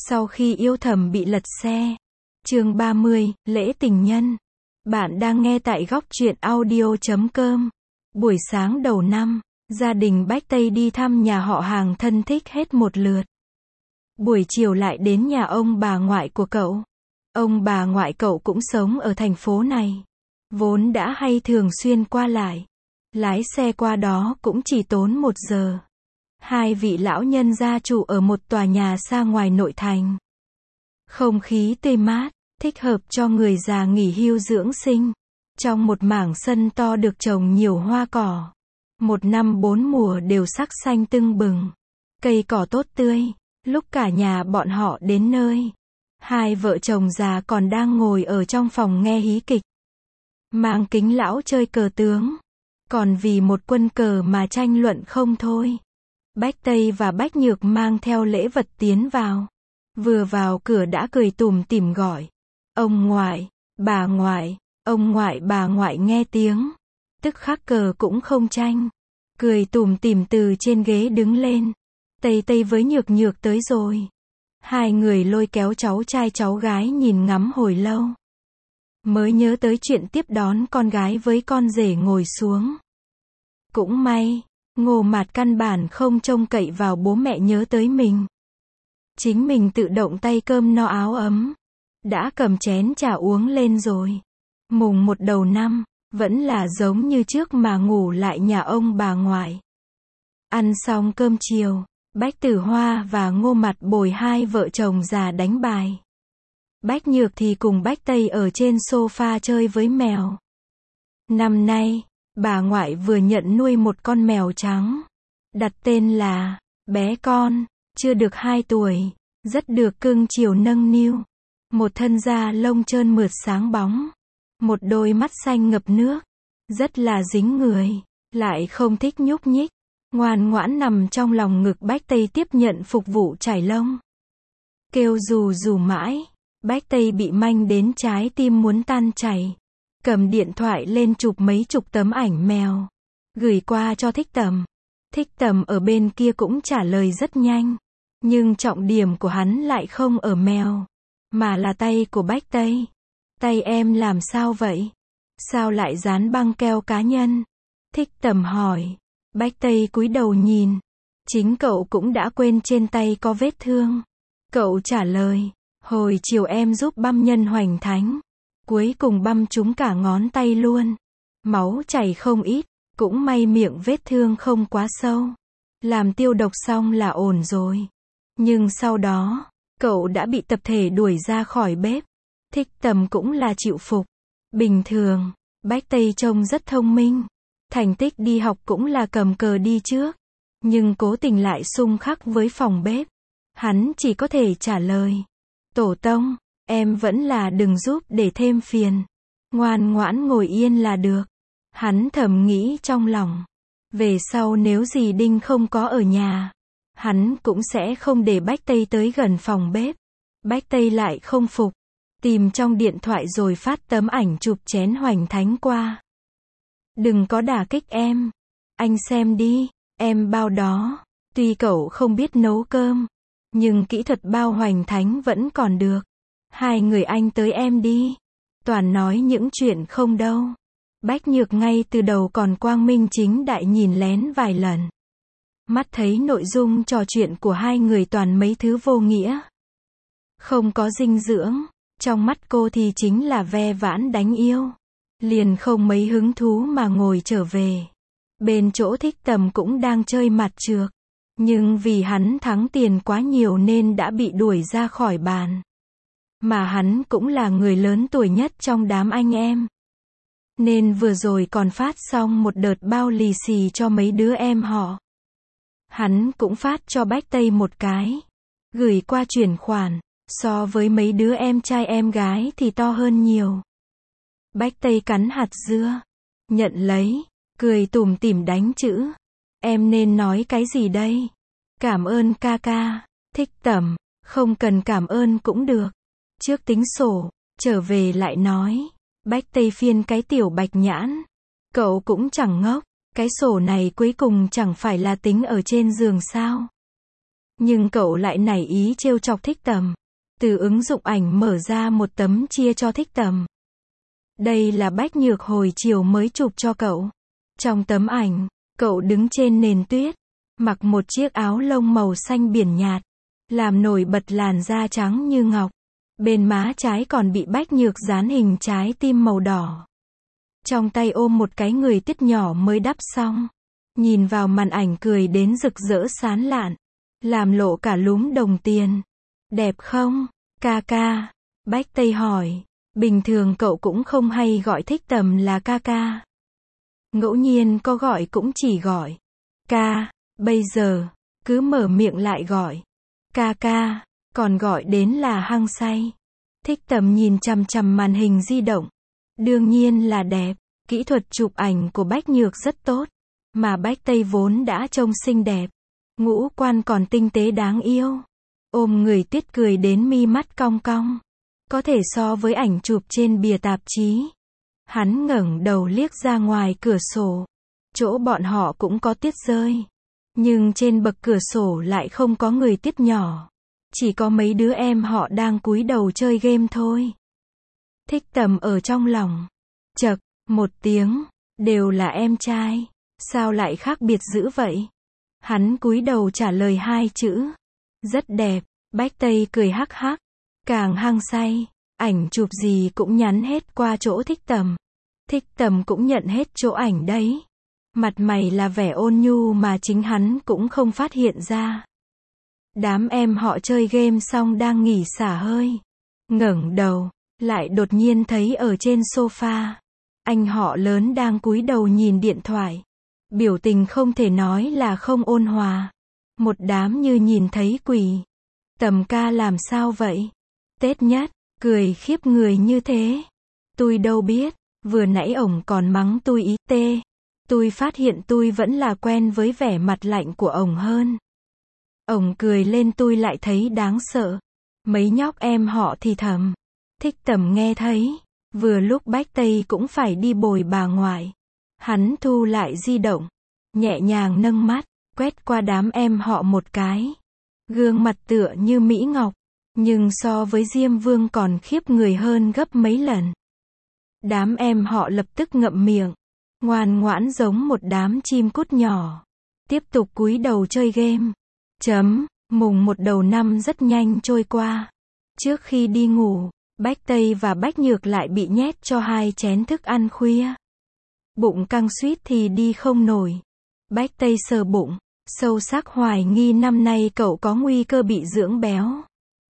Sau khi yêu thầm bị lật xe. Chương 30, lễ tình nhân. Bạn đang nghe tại góc truyện audio.com. Buổi sáng đầu năm, gia đình Bách Tây đi thăm nhà họ hàng thân thích hết một lượt. Buổi chiều lại đến nhà ông bà ngoại của cậu. Ông bà ngoại cậu cũng sống ở thành phố này. Vốn đã hay thường xuyên qua lại. Lái xe qua đó cũng chỉ tốn 1 giờ. Hai vị lão nhân gia chủ ở một tòa nhà xa ngoài nội thành. Không khí tươi mát, thích hợp cho người già nghỉ hưu dưỡng sinh. Trong một mảng sân to được trồng nhiều hoa cỏ. Một năm 4 mùa đều sắc xanh tưng bừng. Cây cỏ tốt tươi. Lúc cả nhà bọn họ đến nơi, hai vợ chồng già còn đang ngồi ở trong phòng nghe hí kịch. Mang kính lão chơi cờ tướng. Còn vì một quân cờ mà tranh luận không thôi. Bách Tây và Bách Nhược mang theo lễ vật tiến vào. Vừa vào cửa đã cười tủm tỉm gọi. Ông ngoại, bà ngoại, ông ngoại bà ngoại nghe tiếng. Tức khắc cờ cũng không tranh. Cười tủm tỉm từ trên ghế đứng lên. Tây Tây với Nhược Nhược tới rồi. Hai người lôi kéo cháu trai cháu gái nhìn ngắm hồi lâu. Mới nhớ tới chuyện tiếp đón con gái với con rể ngồi xuống. Cũng may, Ngô Mạt căn bản không trông cậy vào bố mẹ nhớ tới mình. Chính mình tự động tay cơm no áo ấm. Đã cầm chén trà uống lên rồi. Mùng 1 đầu năm, vẫn là giống như trước mà ngủ lại nhà ông bà ngoại. Ăn xong cơm chiều, Bách Tử Hoa và Ngô Mạt bồi hai vợ chồng già đánh bài. Bách Nhược thì cùng Bách Tây ở trên sofa chơi với mèo. Năm nay, bà ngoại vừa nhận nuôi một con mèo trắng. Đặt tên là bé con, chưa được 2 tuổi, rất được cưng chiều nâng niu. Một thân da lông trơn mượt sáng bóng. Một đôi mắt xanh ngập nước. Rất là dính người, lại không thích nhúc nhích. Ngoan ngoãn nằm trong lòng ngực Bách Tây tiếp nhận phục vụ chải lông. Kêu rù rù mãi. Bách Tây bị manh đến trái tim muốn tan chảy. Cầm điện thoại lên chụp mấy chục tấm ảnh mèo. Gửi qua cho Thích Tầm. Thích Tầm ở bên kia cũng trả lời rất nhanh. Nhưng trọng điểm của hắn lại không ở mèo. Mà là tay của Bách Tây. Tay em làm sao vậy? Sao lại dán băng keo cá nhân? Thích Tầm hỏi. Bách Tây cúi đầu nhìn. Chính cậu cũng đã quên trên tay có vết thương. Cậu trả lời. Hồi chiều em giúp băm nhân hoành thánh. Cuối cùng băm trúng cả ngón tay luôn. Máu chảy không ít. Cũng may miệng vết thương không quá sâu. Làm tiêu độc xong là ổn rồi. Nhưng sau đó, cậu đã bị tập thể đuổi ra khỏi bếp. Thích Tầm cũng là chịu phục. Bình thường, Bách Tây trông rất thông minh. Thành tích đi học cũng là cầm cờ đi trước. Nhưng cố tình lại xung khắc với phòng bếp. Hắn chỉ có thể trả lời. Tổ tông, em vẫn là đừng giúp để thêm phiền. Ngoan ngoãn ngồi yên là được. Hắn thầm nghĩ trong lòng. Về sau nếu dì Đinh không có ở nhà, hắn cũng sẽ không để Bách Tây tới gần phòng bếp. Bách Tây lại không phục. Tìm trong điện thoại rồi phát tấm ảnh chụp chén hoành thánh qua. Đừng có đả kích em. Anh xem đi, em bao đó. Tuy cậu không biết nấu cơm, nhưng kỹ thuật bao hoành thánh vẫn còn được. Hai người anh tới em đi. Toàn nói những chuyện không đâu. Bách Nhược ngay từ đầu còn quang minh chính đại nhìn lén vài lần. Mắt thấy nội dung trò chuyện của hai người toàn mấy thứ vô nghĩa. Không có dinh dưỡng. Trong mắt cô thì chính là ve vãn đánh yêu. Liền không mấy hứng thú mà ngồi trở về. Bên chỗ Thích Tầm cũng đang chơi mặt trược. Nhưng vì hắn thắng tiền quá nhiều nên đã bị đuổi ra khỏi bàn. Mà hắn cũng là người lớn tuổi nhất trong đám anh em. Nên vừa rồi còn phát xong một đợt bao lì xì cho mấy đứa em họ. Hắn cũng phát cho Bách Tây một cái. Gửi qua chuyển khoản. So với mấy đứa em trai em gái thì to hơn nhiều. Bách Tây cắn hạt dưa. Nhận lấy. Cười tủm tỉm đánh chữ. Em nên nói cái gì đây? Cảm ơn ca ca. Thích Tầm. Không cần cảm ơn cũng được. Trước tính sổ. Trở về lại nói. Bách Tây phiên cái tiểu bạch nhãn. Cậu cũng chẳng ngốc. Cái sổ này cuối cùng chẳng phải là tính ở trên giường sao? Nhưng cậu lại nảy ý trêu chọc Thích Tầm. Từ ứng dụng ảnh mở ra một tấm chia cho Thích Tầm. Đây là Bách Nhược hồi chiều mới chụp cho cậu. Trong tấm ảnh, cậu đứng trên nền tuyết, mặc một chiếc áo lông màu xanh biển nhạt, làm nổi bật làn da trắng như ngọc. Bên má trái còn bị Bách Nhược dán hình trái tim màu đỏ. Trong tay ôm một cái người tít nhỏ mới đắp xong. Nhìn vào màn ảnh cười đến rực rỡ sán lạn, làm lộ cả lúm đồng tiền. Đẹp không, ca ca? Bách Tây hỏi. Bình thường cậu cũng không hay gọi Thích Tầm là ca ca. Ngẫu nhiên có gọi cũng chỉ gọi ca. Bây giờ, cứ mở miệng lại gọi ca ca, còn gọi đến là hăng say. Thích Tầm nhìn chằm chằm màn hình di động. Đương nhiên là đẹp. Kỹ thuật chụp ảnh của Bách Nhược rất tốt. Mà Bách Tây vốn đã trông xinh đẹp. Ngũ quan còn tinh tế đáng yêu. Ôm người tuyết cười đến mi mắt cong cong. Có thể so với ảnh chụp trên bìa tạp chí. Hắn ngẩng đầu liếc ra ngoài cửa sổ. Chỗ bọn họ cũng có tuyết rơi. Nhưng trên bậc cửa sổ lại không có người tuyết nhỏ. Chỉ có mấy đứa em họ đang cúi đầu chơi game thôi. Thích Tầm ở trong lòng. Chậc, một tiếng. Đều là em trai. Sao lại khác biệt dữ vậy? Hắn cúi đầu trả lời hai chữ. Rất đẹp. Bách Tây cười hắc hắc. Càng hăng say. Ảnh chụp gì cũng nhắn hết qua chỗ Thích Tầm. Thích Tầm cũng nhận hết chỗ ảnh đấy. Mặt mày là vẻ ôn nhu mà chính hắn cũng không phát hiện ra. Đám em họ chơi game xong đang nghỉ xả hơi. Ngẩng đầu, lại đột nhiên thấy ở trên sofa. Anh họ lớn đang cúi đầu nhìn điện thoại. Biểu tình không thể nói là không ôn hòa. Một đám như nhìn thấy quỷ. Tầm ca làm sao vậy? Tết nhất, cười khiếp người như thế. Tôi đâu biết, vừa nãy ổng còn mắng tôi ý tê. Tôi phát hiện tôi vẫn là quen với vẻ mặt lạnh của ổng hơn. Ổng cười lên tôi lại thấy đáng sợ. Mấy nhóc em họ thì thầm. Thích Tầm nghe thấy. Vừa lúc Bách Tây cũng phải đi bồi bà ngoại. Hắn thu lại di động. Nhẹ nhàng nâng mắt, quét qua đám em họ một cái. Gương mặt tựa như Mỹ Ngọc. Nhưng so với Diêm Vương còn khiếp người hơn gấp mấy lần. Đám em họ lập tức ngậm miệng. Ngoan ngoãn giống một đám chim cút nhỏ. Tiếp tục cúi đầu chơi game. Mùng 1 đầu năm rất nhanh trôi qua. Trước khi đi ngủ, Bách Tây và Bách Nhược lại bị nhét cho 2 chén thức ăn khuya. Bụng căng suýt thì đi không nổi. Bách Tây sờ bụng, sâu sắc hoài nghi năm nay cậu có nguy cơ bị dưỡng béo.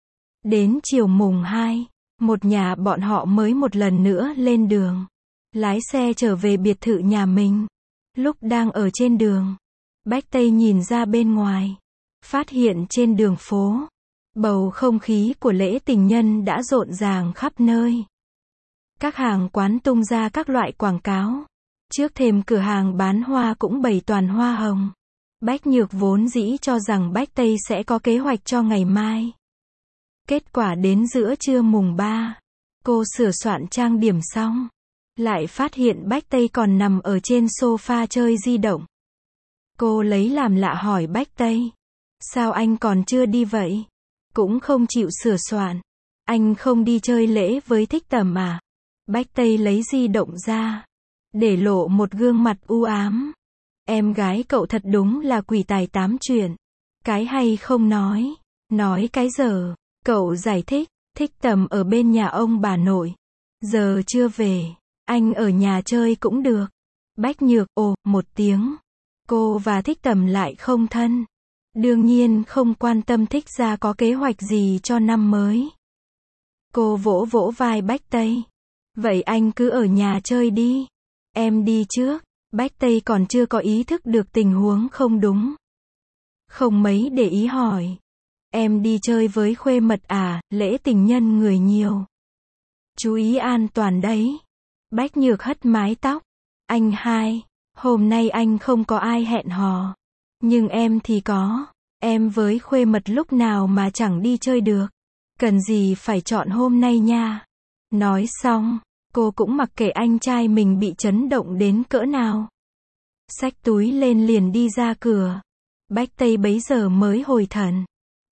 Đến chiều mùng 2, một nhà bọn họ mới một lần nữa lên đường. Lái xe trở về biệt thự nhà mình. Lúc đang ở trên đường, Bách Tây nhìn ra bên ngoài. Phát hiện trên đường phố, bầu không khí của lễ tình nhân đã rộn ràng khắp nơi. Các hàng quán tung ra các loại quảng cáo. Trước thềm cửa hàng bán hoa cũng bày toàn hoa hồng. Bách Nhược vốn dĩ cho rằng Bách Tây sẽ có kế hoạch cho ngày mai. Kết quả đến giữa trưa mùng 3, cô sửa soạn trang điểm xong. Lại phát hiện Bách Tây còn nằm ở trên sofa chơi di động. Cô lấy làm lạ hỏi Bách Tây. Sao anh còn chưa đi vậy? Cũng không chịu sửa soạn. Anh không đi chơi lễ với Thích Tầm à? Bách Tây lấy di động ra. Để lộ một gương mặt u ám. Em gái cậu thật đúng là quỷ tài tám chuyện. Cái hay không nói. Nói cái giờ. Cậu giải thích. Thích Tầm ở bên nhà ông bà nội. Giờ chưa về. Anh ở nhà chơi cũng được. Bách Nhược ồ một tiếng. Cô và Thích Tầm lại không thân. Đương nhiên không quan tâm Thích gia có kế hoạch gì cho năm mới. Cô vỗ vỗ vai Bách Tây. Vậy anh cứ ở nhà chơi đi. Em đi trước. Bách Tây còn chưa có ý thức được tình huống không đúng. Không mấy để ý hỏi. Em đi chơi với khuê mật à, lễ tình nhân người nhiều. Chú ý an toàn đấy. Bách Nhược hất mái tóc. Anh hai, hôm nay anh không có ai hẹn hò. Nhưng em thì có. Em với khuê mật lúc nào mà chẳng đi chơi được. Cần gì phải chọn hôm nay nha. Nói xong, cô cũng mặc kệ anh trai mình bị chấn động đến cỡ nào. Xách túi lên liền đi ra cửa. Bách Tây bấy giờ mới hồi thần.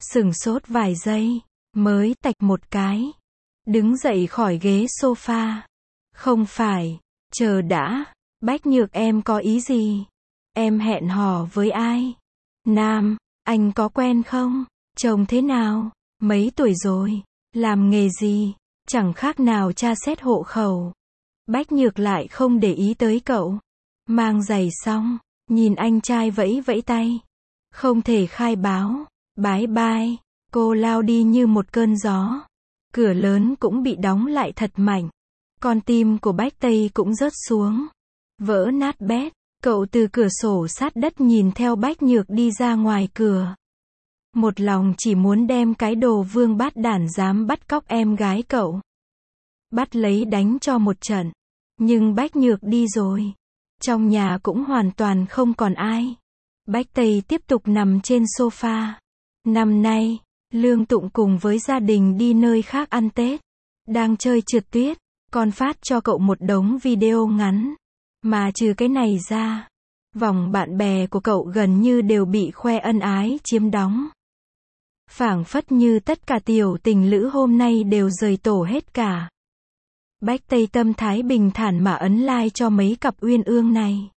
Sửng sốt vài giây, mới tạch một cái. Đứng dậy khỏi ghế sofa. Không phải, chờ đã, Bách Nhược em có ý gì? Em hẹn hò với ai? Nam, anh có quen không? Chồng thế nào? Mấy tuổi rồi? Làm nghề gì? Chẳng khác nào tra xét hộ khẩu. Bách Nhược lại không để ý tới cậu. Mang giày xong, nhìn anh trai vẫy vẫy tay. Không thể khai báo. Bái bai. Cô lao đi như một cơn gió. Cửa lớn cũng bị đóng lại thật mạnh. Con tim của Bách Tây cũng rớt xuống. Vỡ nát bét. Cậu từ cửa sổ sát đất nhìn theo Bách Nhược đi ra ngoài cửa. Một lòng chỉ muốn đem cái đồ vương bát đản dám bắt cóc em gái cậu. Bắt lấy đánh cho một trận. Nhưng Bách Nhược đi rồi. Trong nhà cũng hoàn toàn không còn ai. Bách Tây tiếp tục nằm trên sofa. Năm nay, Lương Tụng cùng với gia đình đi nơi khác ăn Tết. Đang chơi trượt tuyết. Con phát cho cậu một đống video ngắn. Mà trừ cái này ra, vòng bạn bè của cậu gần như đều bị khoe ân ái chiếm đóng. Phảng phất như tất cả tiểu tình lữ hôm nay đều rời tổ hết cả. Bách Tây tâm thái bình thản mà ấn like cho mấy cặp uyên ương này.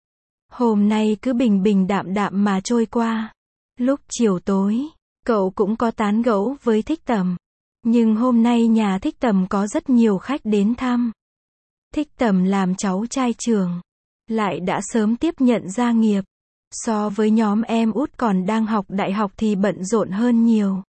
Hôm nay cứ bình bình đạm đạm mà trôi qua. Lúc chiều tối, cậu cũng có tán gẫu với Thích Tầm. Nhưng hôm nay nhà Thích Tầm có rất nhiều khách đến thăm. Thích Tầm làm cháu trai trường, lại đã sớm tiếp nhận gia nghiệp. So với nhóm em út còn đang học đại học thì bận rộn hơn nhiều.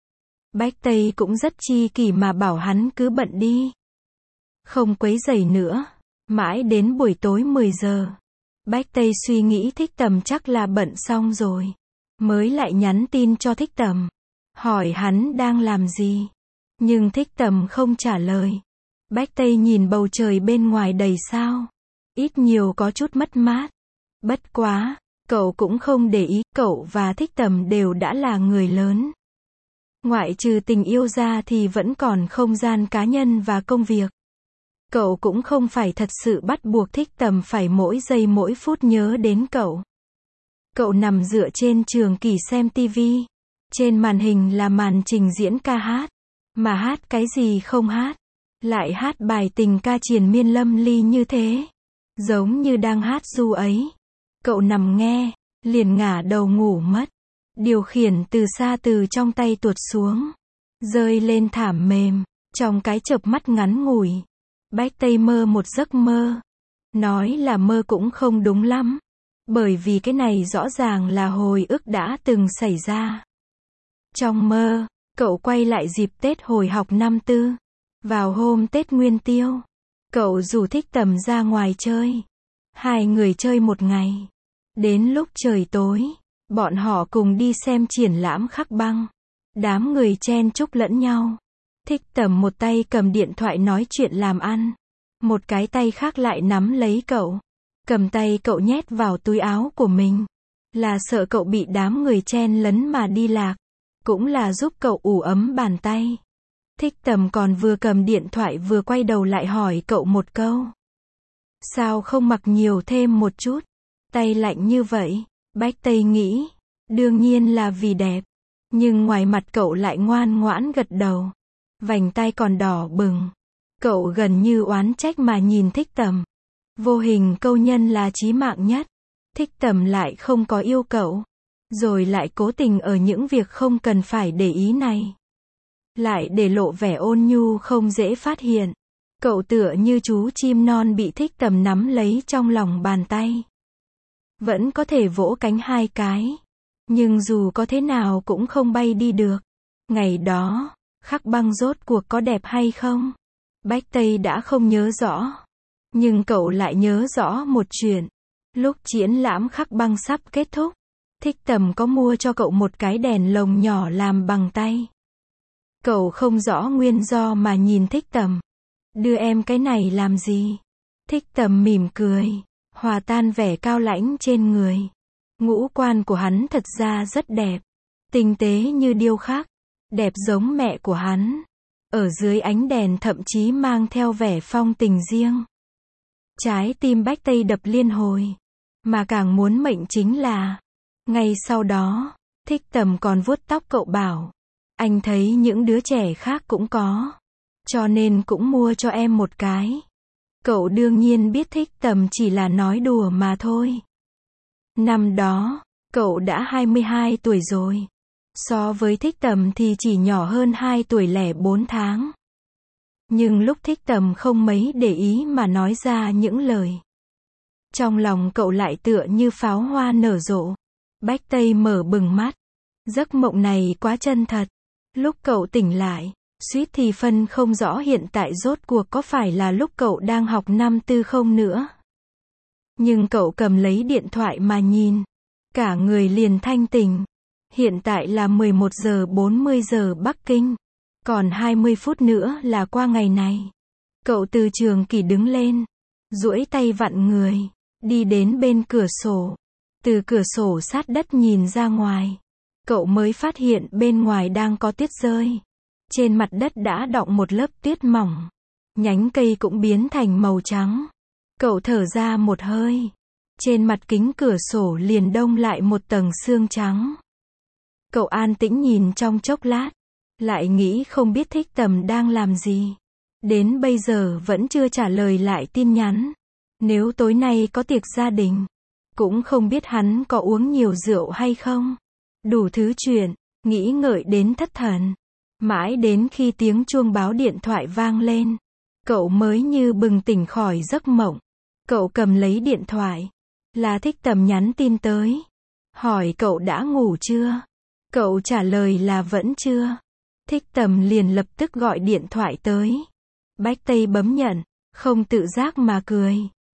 Bách Tây cũng rất chi kỷ mà bảo hắn cứ bận đi. Không quấy rầy nữa. Mãi đến buổi tối 10 giờ. Bách Tây suy nghĩ Thích Tầm chắc là bận xong rồi. Mới lại nhắn tin cho Thích Tầm. Hỏi hắn đang làm gì. Nhưng Thích Tầm không trả lời. Bách Tây nhìn bầu trời bên ngoài đầy sao. Ít nhiều có chút mất mát. Bất quá, cậu cũng không để ý, cậu và Thích Tầm đều đã là người lớn. Ngoại trừ tình yêu ra thì vẫn còn không gian cá nhân và công việc. Cậu cũng không phải thật sự bắt buộc Thích Tầm phải mỗi giây mỗi phút nhớ đến cậu. Cậu nằm dựa trên trường kỷ xem tivi. Trên màn hình là màn trình diễn ca hát. Mà hát cái gì không hát. Lại hát bài tình ca triền miên lâm ly như thế. Giống như đang hát ru ấy. Cậu nằm nghe, liền ngả đầu ngủ mất. Điều khiển từ xa từ trong tay tuột xuống. Rơi lên thảm mềm. Trong cái chợp mắt ngắn ngủi. Bách Tây mơ một giấc mơ. Nói là mơ cũng không đúng lắm. Bởi vì cái này rõ ràng là hồi ức đã từng xảy ra. Trong mơ, cậu quay lại dịp Tết hồi học năm tư. Vào hôm Tết Nguyên Tiêu, cậu rủ Thích Tầm ra ngoài chơi. Hai người chơi một ngày. Đến lúc trời tối, bọn họ cùng đi xem triển lãm khắc băng. Đám người chen chúc lẫn nhau. Thích Tầm một tay cầm điện thoại nói chuyện làm ăn. Một cái tay khác lại nắm lấy cậu. Cầm tay cậu nhét vào túi áo của mình. Là sợ cậu bị đám người chen lấn mà đi lạc. Cũng là giúp cậu ủ ấm bàn tay. Thích Tầm còn vừa cầm điện thoại vừa quay đầu lại hỏi cậu một câu. Sao không mặc nhiều thêm một chút? Tay lạnh như vậy. Bách Tây nghĩ. Đương nhiên là vì đẹp. Nhưng ngoài mặt cậu lại ngoan ngoãn gật đầu. Vành tay còn đỏ bừng. Cậu gần như oán trách mà nhìn Thích Tầm. Vô hình câu nhân là chí mạng nhất. Thích Tầm lại không có yêu cậu. Rồi lại cố tình ở những việc không cần phải để ý này. Lại để lộ vẻ ôn nhu không dễ phát hiện. Cậu tựa như chú chim non bị Thích Tầm nắm lấy trong lòng bàn tay. Vẫn có thể vỗ cánh hai cái. Nhưng dù có thế nào cũng không bay đi được. Ngày đó, khắc băng rốt cuộc có đẹp hay không? Bách Tây đã không nhớ rõ. Nhưng cậu lại nhớ rõ một chuyện. Lúc triển lãm khắc băng sắp kết thúc, Thích Tầm có mua cho cậu một cái đèn lồng nhỏ làm bằng tay. Cậu không rõ nguyên do mà nhìn Thích Tầm. Đưa em cái này làm gì? Thích Tầm mỉm cười, hòa tan vẻ cao lãnh trên người. Ngũ quan của hắn thật ra rất đẹp. Tinh tế như điêu khắc. Đẹp giống mẹ của hắn. Ở dưới ánh đèn thậm chí mang theo vẻ phong tình riêng. Trái tim Bách Tây đập liên hồi. Mà càng muốn mệnh chính là. Ngay sau đó, Thích Tầm còn vuốt tóc cậu bảo, anh thấy những đứa trẻ khác cũng có, cho nên cũng mua cho em một cái. Cậu đương nhiên biết Thích Tầm chỉ là nói đùa mà thôi. Năm đó, cậu đã 22 tuổi rồi. So với Thích Tầm thì chỉ nhỏ hơn 2 tuổi lẻ 4 tháng. Nhưng lúc Thích Tầm không mấy để ý mà nói ra những lời. Trong lòng cậu lại tựa như pháo hoa nở rộ. Bách Tây mở bừng mắt. Giấc mộng này quá chân thật. Lúc cậu tỉnh lại, suýt thì phân không rõ hiện tại rốt cuộc có phải là lúc cậu đang học năm tư không nữa. Nhưng cậu cầm lấy điện thoại mà nhìn. Cả người liền thanh tỉnh. Hiện tại là 11 giờ 40 giờ Bắc Kinh. Còn 20 phút nữa là qua ngày này. Cậu từ trường kỷ đứng lên. Duỗi tay vặn người. Đi đến bên cửa sổ. Từ cửa sổ sát đất nhìn ra ngoài. Cậu mới phát hiện bên ngoài đang có tuyết rơi. Trên mặt đất đã đọng một lớp tuyết mỏng. Nhánh cây cũng biến thành màu trắng. Cậu thở ra một hơi. Trên mặt kính cửa sổ liền đông lại một tầng sương trắng. Cậu an tĩnh nhìn trong chốc lát. Lại nghĩ không biết Thích Tầm đang làm gì. Đến bây giờ vẫn chưa trả lời lại tin nhắn. Nếu tối nay có tiệc gia đình. Cũng không biết hắn có uống nhiều rượu hay không. Đủ thứ chuyện. Nghĩ ngợi đến thất thần. Mãi đến khi tiếng chuông báo điện thoại vang lên. Cậu mới như bừng tỉnh khỏi giấc mộng. Cậu cầm lấy điện thoại. Là Thích Tầm nhắn tin tới. Hỏi cậu đã ngủ chưa? Cậu trả lời là vẫn chưa. Thích Tầm liền lập tức gọi điện thoại tới. Bách Tây bấm nhận. Không tự giác mà cười.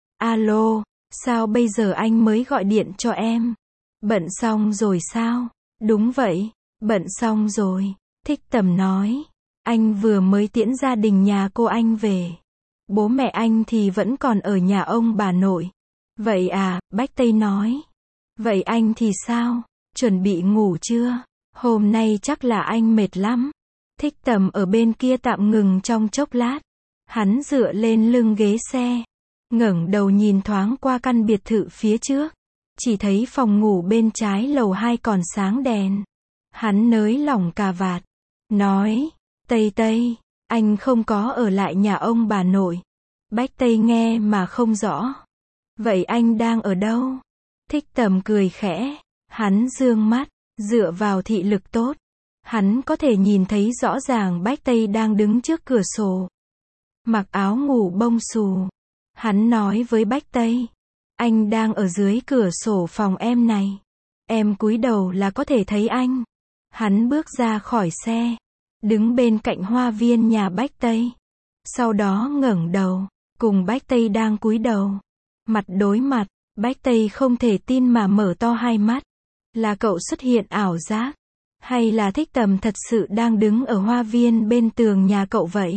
Alo, sao bây giờ anh mới gọi điện cho em? Bận xong rồi sao? Đúng vậy, bận xong rồi. Thích Tầm nói. Anh vừa mới tiễn gia đình nhà cô anh về. Bố mẹ anh thì vẫn còn ở nhà ông bà nội. Vậy à, Bách Tây nói. Vậy anh thì sao? Chuẩn bị ngủ chưa? Hôm nay chắc là anh mệt lắm. Thích Tầm ở bên kia tạm ngừng trong chốc lát. Hắn dựa lên lưng ghế xe. Ngẩng đầu nhìn thoáng qua căn biệt thự phía trước. Chỉ thấy phòng ngủ bên trái lầu 2 còn sáng đèn. Hắn nới lỏng cà vạt. Nói. Tây Tây, anh không có ở lại nhà ông bà nội. Bách Tây nghe mà không rõ. Vậy anh đang ở đâu? Thích Tầm cười khẽ. Hắn dương mắt. Dựa vào thị lực tốt. Hắn có thể nhìn thấy rõ ràng Bách Tây đang đứng trước cửa sổ. Mặc áo ngủ bông xù. Hắn nói với Bách Tây. Anh đang ở dưới cửa sổ phòng em này. Em cúi đầu là có thể thấy anh. Hắn bước ra khỏi xe. Đứng bên cạnh hoa viên nhà Bách Tây. Sau đó ngẩng đầu. Cùng Bách Tây đang cúi đầu. Mặt đối mặt. Bách Tây không thể tin mà mở to hai mắt. Là cậu xuất hiện ảo giác? Hay là Thích Tầm thật sự đang đứng ở hoa viên bên tường nhà cậu vậy?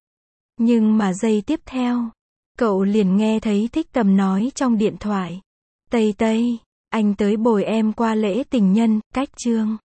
Nhưng mà giây tiếp theo, cậu liền nghe thấy Thích Tầm nói trong điện thoại. Tây Tây, anh tới bồi em qua lễ tình nhân, cách chương.